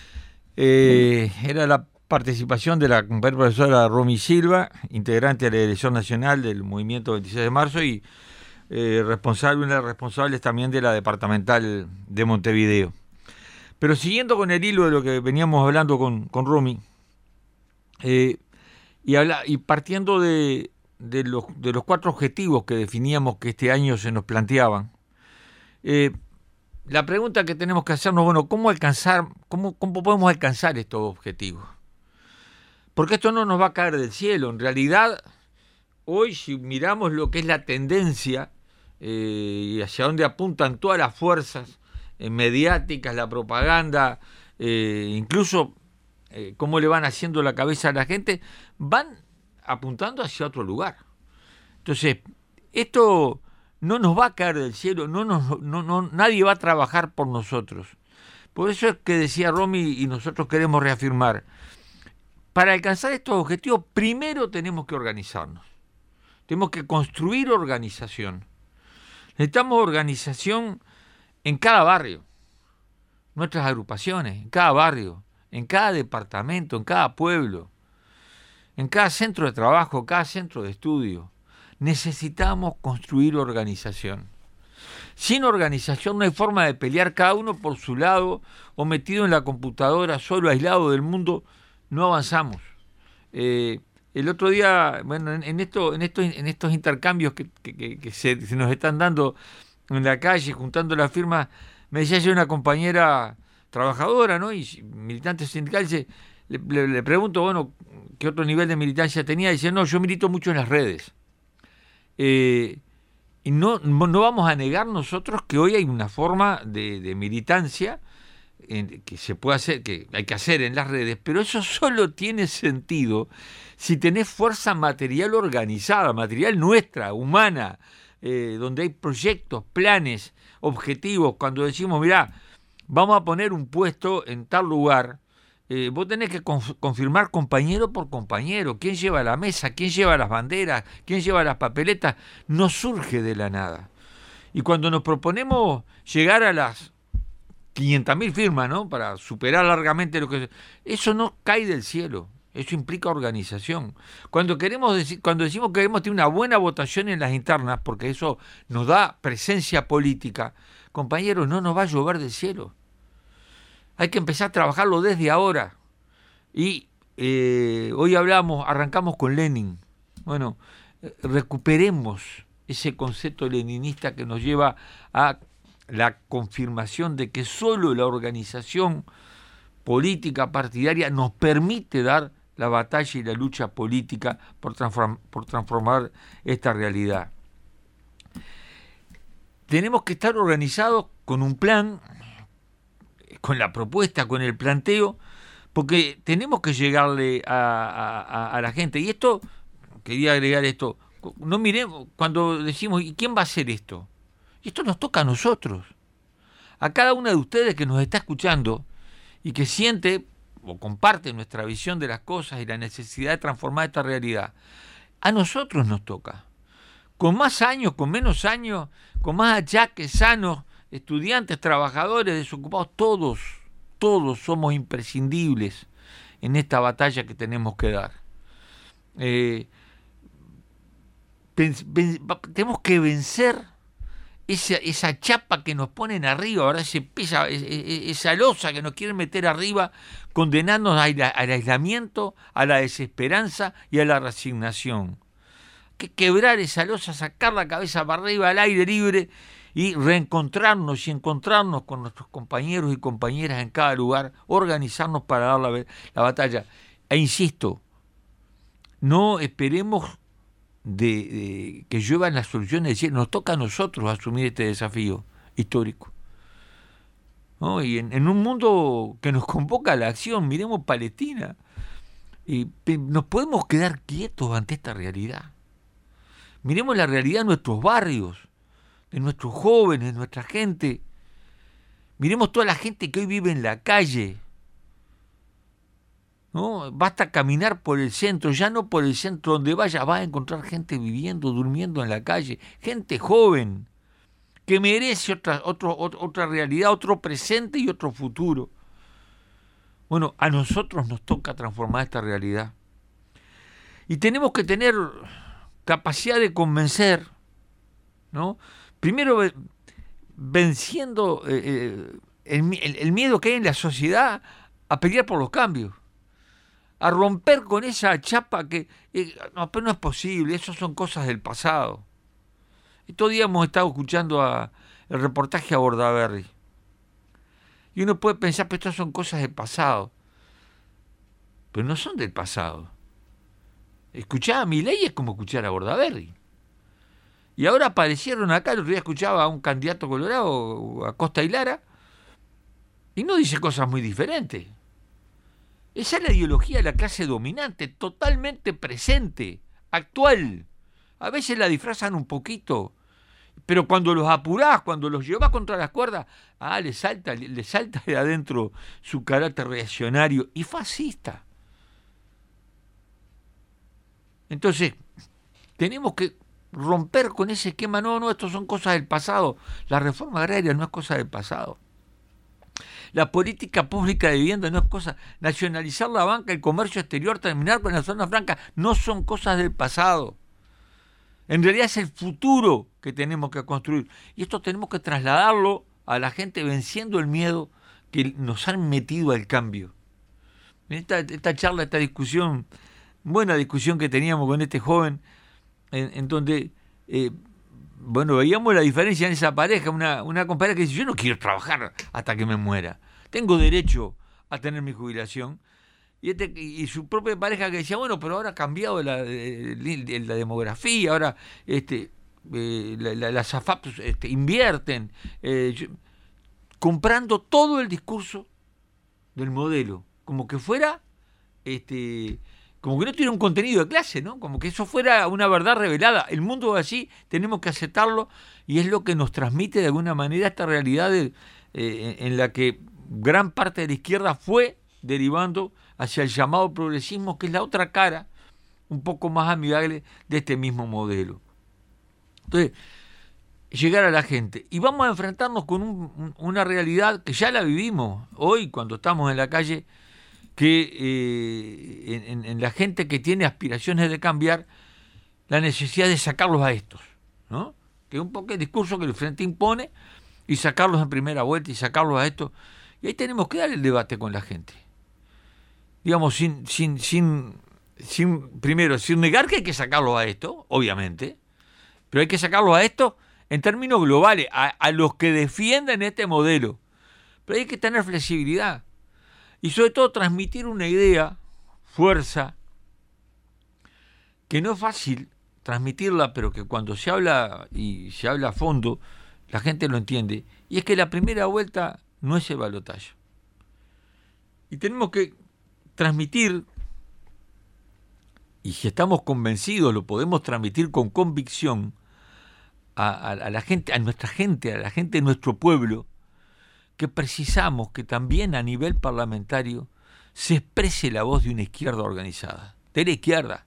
Eh, era la participación de la profesora Romy Silva, integrante de la Dirección Nacional del Movimiento veintiséis de marzo y eh, responsable, una de las responsables también de la Departamental de Montevideo. Pero siguiendo con el hilo de lo que veníamos hablando con, con Romy, eh, y, habla, y partiendo de, de, los, de los cuatro objetivos que definíamos que este año se nos planteaban, eh, la pregunta que tenemos que hacernos, bueno, ¿cómo alcanzar, cómo, cómo podemos alcanzar estos objetivos? Porque esto no nos va a caer del cielo. En realidad, hoy si miramos lo que es la tendencia eh, y hacia dónde apuntan todas las fuerzas eh, mediáticas, la propaganda, eh, incluso eh, cómo le van haciendo la cabeza a la gente, van apuntando hacia otro lugar. Entonces, esto no nos va a caer del cielo, no nos, no, no, nadie va a trabajar por nosotros. Por eso es que decía Romy y nosotros queremos reafirmar, para alcanzar estos objetivos primero tenemos que organizarnos, tenemos que construir organización. Necesitamos organización en cada barrio, nuestras agrupaciones, en cada barrio, en cada departamento, en cada pueblo, en cada centro de trabajo, cada centro de estudio. Necesitamos construir organización. Sin organización no hay forma de pelear cada uno por su lado o metido en la computadora, solo aislado del mundo, no avanzamos. Eh, el otro día, bueno, en, en, esto, en, estos, en estos intercambios que, que, que, que se, se nos están dando en la calle, juntando las firmas, me decía yo una compañera trabajadora, ¿no? Y militante sindical, dice, le, le, le pregunto, bueno, ¿qué otro nivel de militancia tenía? Y dice, no, yo milito mucho en las redes. Eh, y no, no vamos a negar nosotros que hoy hay una forma de, de militancia en, que se puede hacer, que hay que hacer en las redes, pero eso solo tiene sentido si tenés fuerza material organizada, material nuestra, humana, eh, donde hay proyectos, planes, objetivos. Cuando decimos, mirá, vamos a poner un puesto en tal lugar, eh, vos tenés que conf- confirmar compañero por compañero, quién lleva la mesa, quién lleva las banderas, quién lleva las papeletas, no surge de la nada. Y cuando nos proponemos llegar a las quinientas mil firmas, ¿no?, para superar largamente lo que... Eso no cae del cielo, eso implica organización. Cuando queremos decir, cuando decimos que queremos tener una buena votación en las internas, porque eso nos da presencia política, compañeros, no nos va a llover del cielo. Hay que empezar a trabajarlo desde ahora. Y eh, hoy hablamos, arrancamos con Lenin. Bueno, recuperemos ese concepto leninista que nos lleva a la confirmación de que solo la organización política partidaria nos permite dar la batalla y la lucha política por, transform, por transformar esta realidad. Tenemos que estar organizados con un plan, con la propuesta, con el planteo, porque tenemos que llegarle a, a, a la gente. Y esto, quería agregar esto, no miremos, cuando decimos, ¿y quién va a hacer esto? Y esto nos toca a nosotros, a cada uno de ustedes que nos está escuchando y que siente o comparte nuestra visión de las cosas y la necesidad de transformar esta realidad. A nosotros nos toca. Con más años, con menos años, con más achaques sanos, estudiantes, trabajadores, desocupados, todos, todos somos imprescindibles en esta batalla que tenemos que dar. Eh, ven, ven, tenemos que vencer esa, esa chapa que nos ponen arriba, ahora se pesa, esa losa que nos quieren meter arriba, condenándonos al aislamiento, a la desesperanza y a la resignación. Hay que quebrar esa losa, sacar la cabeza para arriba al aire libre y reencontrarnos y encontrarnos con nuestros compañeros y compañeras en cada lugar, organizarnos para dar la, la batalla. E insisto, no esperemos de, de que lluevan las soluciones, nos toca a nosotros asumir este desafío histórico, ¿no? Y en, en un mundo que nos convoca a la acción, miremos Palestina, y nos podemos quedar quietos ante esta realidad. Miremos la realidad de nuestros barrios, de nuestros jóvenes, de nuestra gente. Miremos toda la gente que hoy vive en la calle, ¿no? Basta caminar por el centro, ya no por el centro donde vaya, vas a encontrar gente viviendo, durmiendo en la calle, gente joven, que merece otra, otro, otra realidad, otro presente y otro futuro. Bueno, a nosotros nos toca transformar esta realidad. Y tenemos que tener capacidad de convencer, ¿no? Primero, venciendo eh, el, el, el miedo que hay en la sociedad a pelear por los cambios, a romper con esa chapa que eh, no, pero no es posible, eso son cosas del pasado. Estos días hemos estado escuchando a, el reportaje a Bordaberry, y uno puede pensar, pero estas son cosas del pasado, pero no son del pasado. Escuchar a Milei es como escuchar a Bordaberry. Y ahora aparecieron acá, el otro día escuchaba a un candidato colorado, a Costa y Lara, y no dice cosas muy diferentes. Esa es la ideología de la clase dominante, totalmente presente, actual. A veces la disfrazan un poquito, pero cuando los apurás, cuando los llevás contra las cuerdas, ah, le salta, le salta de adentro su carácter reaccionario y fascista. Entonces, tenemos que romper con ese esquema. No, no, esto son cosas del pasado. La reforma agraria no es cosa del pasado. La política pública de vivienda no es cosa. Nacionalizar la banca, el comercio exterior, terminar con la zona franca, no son cosas del pasado. En realidad es el futuro que tenemos que construir. Y esto tenemos que trasladarlo a la gente venciendo el miedo que nos han metido al cambio. esta, esta charla, esta discusión, buena discusión que teníamos con este joven, en, en donde, eh, bueno, veíamos la diferencia en esa pareja, una, una compañera que dice, yo no quiero trabajar hasta que me muera, tengo derecho a tener mi jubilación, y, este, y su propia pareja que decía, bueno, pero ahora ha cambiado la, la, la demografía, ahora este, eh, la, la, las A F A P este, invierten, eh, yo, comprando todo el discurso del modelo, como que fuera, este, como que no tuviera un contenido de clase, ¿no? Como que eso fuera una verdad revelada. El mundo es así, tenemos que aceptarlo, y es lo que nos transmite de alguna manera esta realidad de, eh, en la que gran parte de la izquierda fue derivando hacia el llamado progresismo, que es la otra cara, un poco más amigable de este mismo modelo. Entonces, llegar a la gente. Y vamos a enfrentarnos con un, una realidad que ya la vivimos hoy cuando estamos en la calle, que eh, en, en la gente que tiene aspiraciones de cambiar, la necesidad de sacarlos a estos, ¿no? Que es un poco el discurso que el Frente impone, y sacarlos en primera vuelta y sacarlos a estos. Y ahí tenemos que dar el debate con la gente. Digamos, sin, sin, sin, sin primero, sin negar que hay que sacarlos a estos, obviamente, pero hay que sacarlos a estos en términos globales, a, a los que defienden este modelo. Pero hay que tener flexibilidad. Y sobre todo transmitir una idea, fuerza, que no es fácil transmitirla, pero que cuando se habla y se habla a fondo, la gente lo entiende. Y es que la primera vuelta no es el balotaje. Y tenemos que transmitir, y si estamos convencidos, lo podemos transmitir con convicción, A, a, a la gente, a nuestra gente, a la gente de nuestro pueblo, que precisamos que también a nivel parlamentario se exprese la voz de una izquierda organizada, de la izquierda.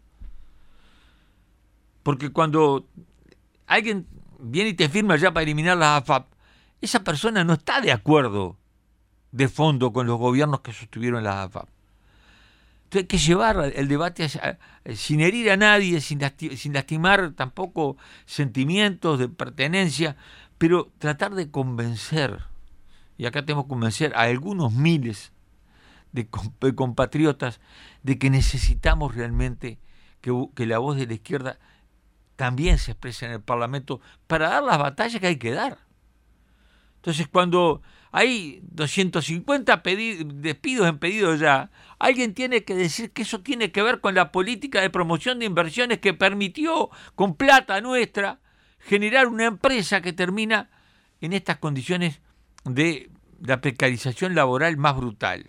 Porque cuando alguien viene y te firma ya para eliminar las A F A P, esa persona no está de acuerdo de fondo con los gobiernos que sostuvieron las A F A P. Entonces hay que llevar el debate a, a, sin herir a nadie, sin, lasti- sin lastimar tampoco sentimientos de pertenencia, pero tratar de convencer, y acá tenemos que convencer a algunos miles de, comp- de compatriotas de que necesitamos realmente que, que la voz de la izquierda también se exprese en el Parlamento para dar las batallas que hay que dar. Entonces, cuando hay doscientos cincuenta pedi- despidos en pedido ya, alguien tiene que decir que eso tiene que ver con la política de promoción de inversiones que permitió, con plata nuestra, generar una empresa que termina en estas condiciones de la precarización laboral más brutal.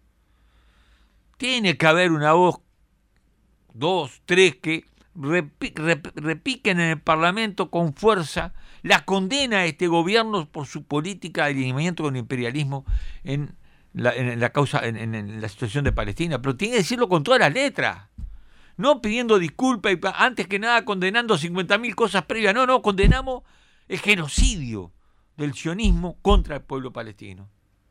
Tiene que haber una voz, dos, tres, que repi- rep- repiquen en el Parlamento con fuerza la condena a este gobierno por su política de alineamiento con el imperialismo en la, en la causa, en, en la situación de Palestina, pero tiene que decirlo con todas las letras, no pidiendo disculpas y antes que nada condenando cincuenta mil cosas previas. No, no, condenamos el genocidio del sionismo contra el pueblo palestino.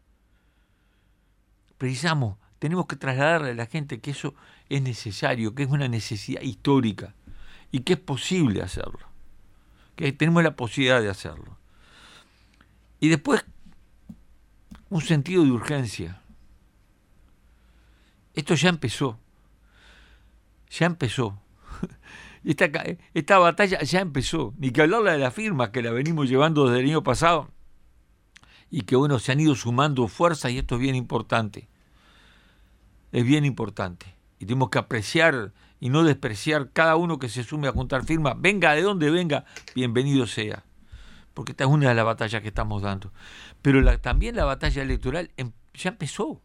Precisamos, tenemos que trasladarle a la gente que eso es necesario, que es una necesidad histórica y que es posible hacerlo, que tenemos la posibilidad de hacerlo. Y después, un sentido de urgencia. Esto ya empezó, ya empezó. Esta, esta batalla ya empezó, ni que hablarla de las firmas que la venimos llevando desde el año pasado y que bueno, se han ido sumando fuerzas, y esto es bien importante, es bien importante, y tenemos que apreciar y no despreciar cada uno que se sume a juntar firmas, venga de donde venga, bienvenido sea, porque esta es una de las batallas que estamos dando, pero la, también la batalla electoral em, ya empezó,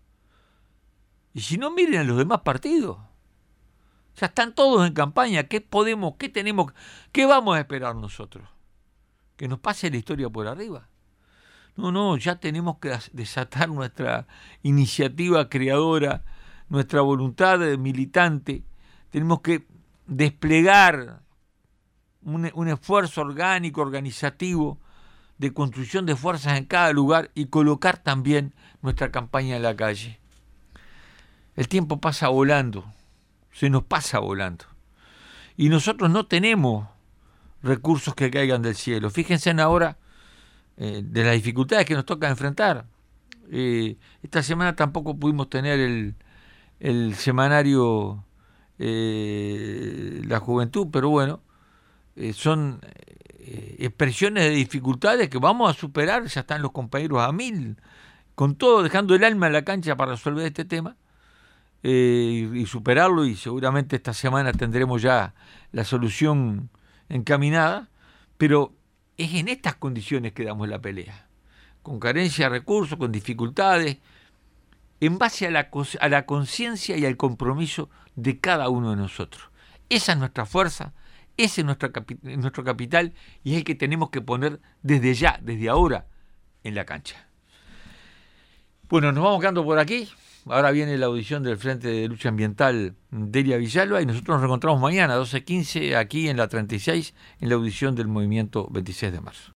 y si no, miren a los demás partidos. Ya están todos en campaña. ¿Qué podemos, qué tenemos, qué vamos a esperar nosotros? ¿Que nos pase la historia por arriba? No, no, ya tenemos que desatar nuestra iniciativa creadora, nuestra voluntad militante. Tenemos que desplegar un, un esfuerzo orgánico, organizativo, de construcción de fuerzas en cada lugar y colocar también nuestra campaña en la calle. El tiempo pasa volando. Se nos pasa volando. Y nosotros no tenemos recursos que caigan del cielo. Fíjense en ahora eh, de las dificultades que nos toca enfrentar. Eh, esta semana tampoco pudimos tener el, el semanario eh, La Juventud, pero bueno, eh, son eh, expresiones de dificultades que vamos a superar, ya están los compañeros a mil, con todo, dejando el alma en la cancha para resolver este tema eh, y, y superarlo, y seguramente esta semana tendremos ya la solución encaminada, pero es en estas condiciones que damos la pelea, con carencia de recursos, con dificultades, en base a la, a la conciencia y al compromiso de cada uno de nosotros. Esa es nuestra fuerza, ese es nuestra, nuestro capital, y es el que tenemos que poner desde ya, desde ahora, en la cancha. Bueno, nos vamos quedando por aquí. Ahora viene la audición del Frente de Lucha Ambiental Delia Villalba, y nosotros nos reencontramos mañana a doce quince aquí en la treinta y seis, en la audición del Movimiento veintiséis de marzo.